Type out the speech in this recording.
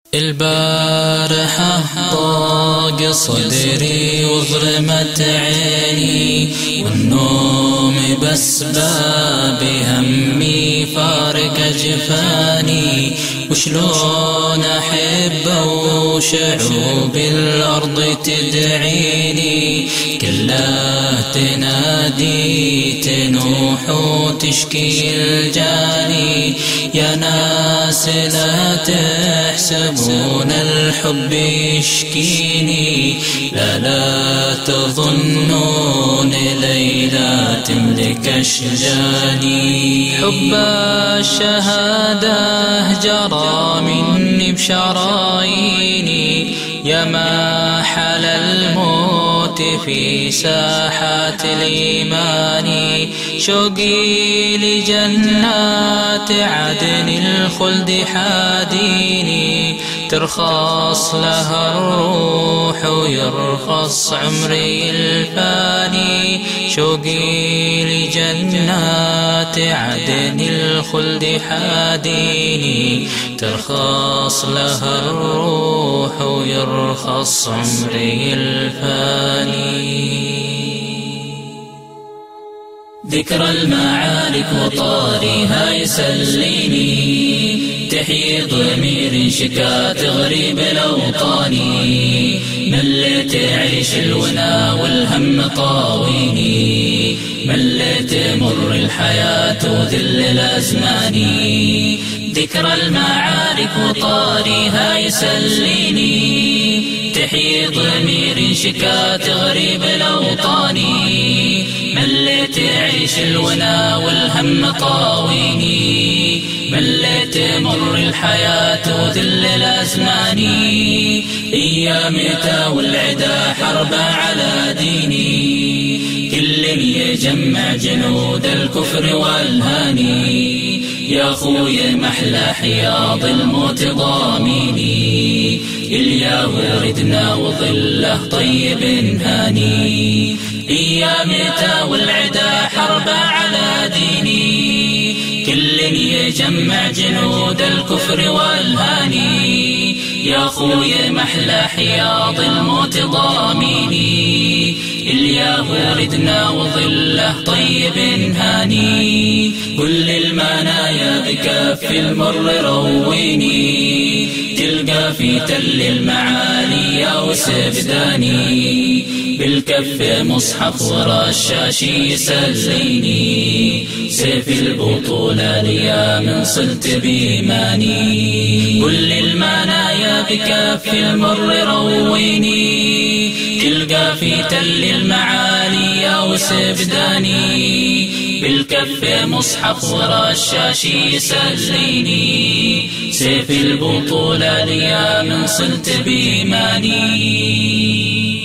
البارحة ضاق صدري وظلمت عيني، والنوم بس باب همي فارق جفاني. وشلون أحبه وشعوب الأرض تدعيني، كلها تنادي تنوح وتشكي الجاني. يا ناس لا تحسبون الحب يشكيني، لا تظنون ليلى تملك أشجاني. حب الشهادة جرى مني بشراييني، يا ما حل الموت في ساحات الإيمان. شوقي لجنات عدن الخلد حاديني، ترخص لها الروح ويرخص عمري الفاني. شوقي لجنات عدن الخلد حاديني، ترخص لها الروح ويرخص عمري الفاني. ذكرى المعارك وطارها يسليني، تحيي ضمير شكات غريب الأوطان. مليت عيش الونا والهم طاويني، مليت مر الحياة وذل الأزمان. ذكرى المعارك وطارها يسليني، تحيي ضمير شكات غريب الأوطان. مليت عيش الونا والهم طاويني، مليت مر الحياة وذل الأزمان. أيامتا والعدا حرب على ديني، كل يجمع جنود الكفر والهاني. يا خويا محلى حياض الموت ضاميني، إليا وردنا وظله طيب هاني. أيامتا والعدا حرب على ديني، كل يجمع جنود الكفر والهاني. يا خويا محلى حياض الموت ضاميني، إليا وردنا وظله طيب هاني. كل المنايا بكف المر رويني، تلقى في تل المعالي وسبداني. بالكف مصحف ورشاش يسليني، سيف البطولة ليا من صلت بإيماني. كل المنايا بكف المر رويني، تلقى في تل المعالي وسبداني. بالكف مصحف ورشاش يسليني، سيف البطولة ليا من صلت بإيماني.